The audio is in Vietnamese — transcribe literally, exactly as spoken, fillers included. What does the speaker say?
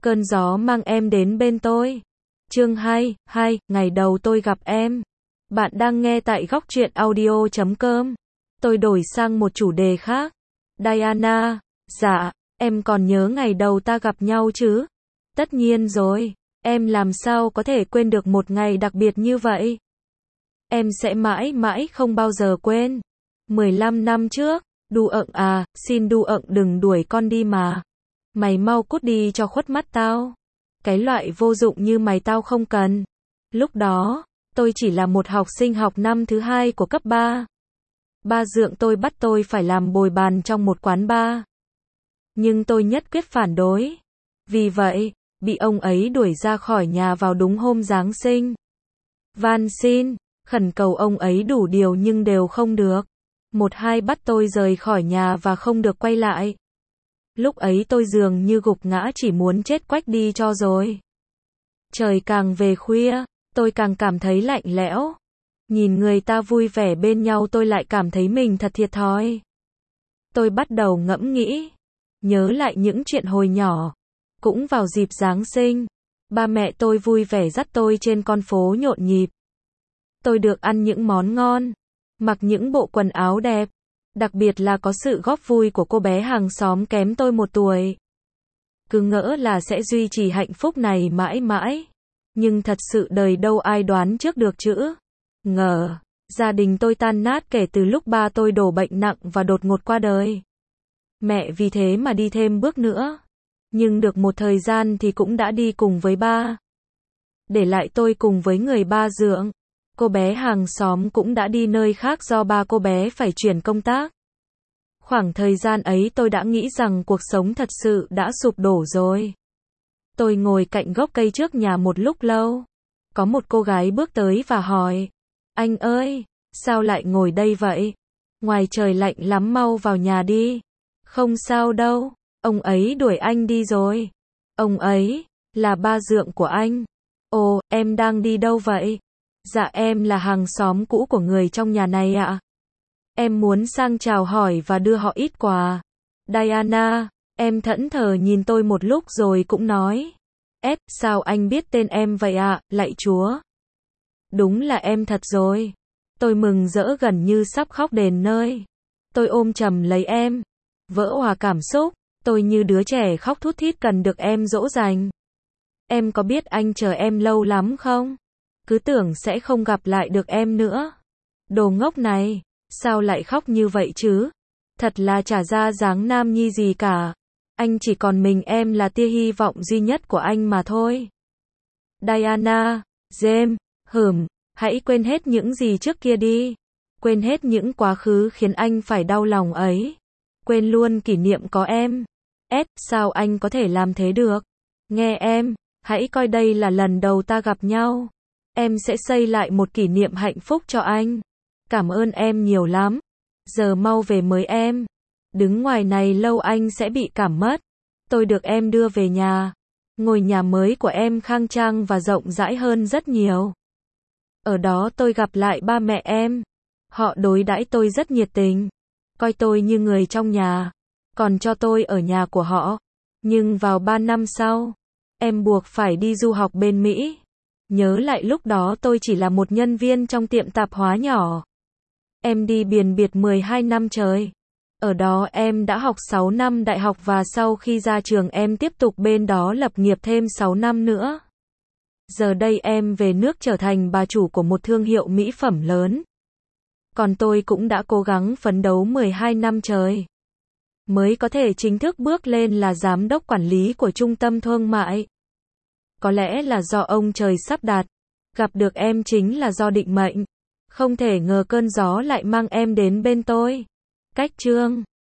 Cơn gió mang em đến bên tôi. Chương hai, hai, ngày đầu tôi gặp em. Bạn đang nghe tại góc truyện audio chấm com. Tôi đổi sang một chủ đề khác. Diana, dạ, em còn nhớ ngày đầu ta gặp nhau chứ? Tất nhiên rồi, em làm sao có thể quên được một ngày đặc biệt như vậy? Em sẽ mãi mãi không bao giờ quên. mười lăm năm trước, đu ợng à, xin đu ợng đừng đuổi con đi mà. Mày mau cút đi cho khuất mắt tao. Cái loại vô dụng như mày tao không cần. Lúc đó, tôi chỉ là một học sinh học năm thứ hai của cấp ba. Ba dượng tôi bắt tôi phải làm bồi bàn trong một quán bar. Nhưng tôi nhất quyết phản đối. Vì vậy, bị ông ấy đuổi ra khỏi nhà vào đúng hôm Giáng sinh. Van xin, khẩn cầu ông ấy đủ điều nhưng đều không được. Một hai bắt tôi rời khỏi nhà và không được quay lại. Lúc ấy tôi dường như gục ngã chỉ muốn chết quách đi cho rồi. Trời càng về khuya, tôi càng cảm thấy lạnh lẽo. Nhìn người ta vui vẻ bên nhau tôi lại cảm thấy mình thật thiệt thòi. Tôi bắt đầu ngẫm nghĩ, nhớ lại những chuyện hồi nhỏ. Cũng vào dịp Giáng sinh, ba mẹ tôi vui vẻ dắt tôi trên con phố nhộn nhịp. Tôi được ăn những món ngon, mặc những bộ quần áo đẹp. Đặc biệt là có sự góp vui của cô bé hàng xóm kém tôi một tuổi. Cứ ngỡ là sẽ duy trì hạnh phúc này mãi mãi. Nhưng thật sự đời đâu ai đoán trước được chứ. Ngờ, gia đình tôi tan nát kể từ lúc ba tôi đổ bệnh nặng và đột ngột qua đời. Mẹ vì thế mà đi thêm bước nữa. Nhưng được một thời gian thì cũng đã đi cùng với ba. Để lại tôi cùng với người ba dượng. Cô bé hàng xóm cũng đã đi nơi khác do ba cô bé phải chuyển công tác. Khoảng thời gian ấy tôi đã nghĩ rằng cuộc sống thật sự đã sụp đổ rồi. Tôi ngồi cạnh gốc cây trước nhà một lúc lâu. Có một cô gái bước tới và hỏi. Anh ơi, sao lại ngồi đây vậy? Ngoài trời lạnh lắm mau vào nhà đi. Không sao đâu, ông ấy đuổi anh đi rồi. Ông ấy, là ba dượng của anh. Ồ, em đang đi đâu vậy? Dạ em là hàng xóm cũ của người trong nhà này ạ. Em muốn sang chào hỏi và đưa họ ít quà. Diana, em thẫn thờ nhìn tôi một lúc rồi cũng nói. Ép, sao anh biết tên em vậy ạ, lạy Chúa. Đúng là em thật rồi. Tôi mừng rỡ gần như sắp khóc đền nơi. Tôi ôm chầm lấy em. Vỡ òa cảm xúc, tôi như đứa trẻ khóc thút thít cần được em dỗ dành. Em có biết anh chờ em lâu lắm không? Cứ tưởng sẽ không gặp lại được em nữa. Đồ ngốc này, sao lại khóc như vậy chứ? Thật là chả ra dáng nam nhi gì cả. Anh chỉ còn mình em là tia hy vọng duy nhất của anh mà thôi. Diana, James, hửm, hãy quên hết những gì trước kia đi. Quên hết những quá khứ khiến anh phải đau lòng ấy. Quên luôn kỷ niệm có em. Ed, sao anh có thể làm thế được? Nghe em, hãy coi đây là lần đầu ta gặp nhau. Em sẽ xây lại một kỷ niệm hạnh phúc cho anh. Cảm ơn em nhiều lắm. Giờ mau về mới em. Đứng ngoài này lâu anh sẽ bị cảm mất. Tôi được em đưa về nhà. Ngôi nhà mới của em khang trang và rộng rãi hơn rất nhiều. Ở đó tôi gặp lại ba mẹ em. Họ đối đãi tôi rất nhiệt tình. Coi tôi như người trong nhà. Còn cho tôi ở nhà của họ. Nhưng vào ba năm sau, em buộc phải đi du học bên Mỹ. Nhớ lại lúc đó tôi chỉ là một nhân viên trong tiệm tạp hóa nhỏ. Em đi biền biệt mười hai năm trời. Ở đó em đã học sáu năm đại học và sau khi ra trường em tiếp tục bên đó lập nghiệp thêm sáu năm nữa. Giờ đây em về nước trở thành bà chủ của một thương hiệu mỹ phẩm lớn. Còn tôi cũng đã cố gắng phấn đấu mười hai năm trời. Mới có thể chính thức bước lên là giám đốc quản lý của trung tâm thương mại. Có lẽ là do ông trời sắp đặt. Gặp được em chính là do định mệnh. Không thể ngờ cơn gió lại mang em đến bên tôi. Cách chương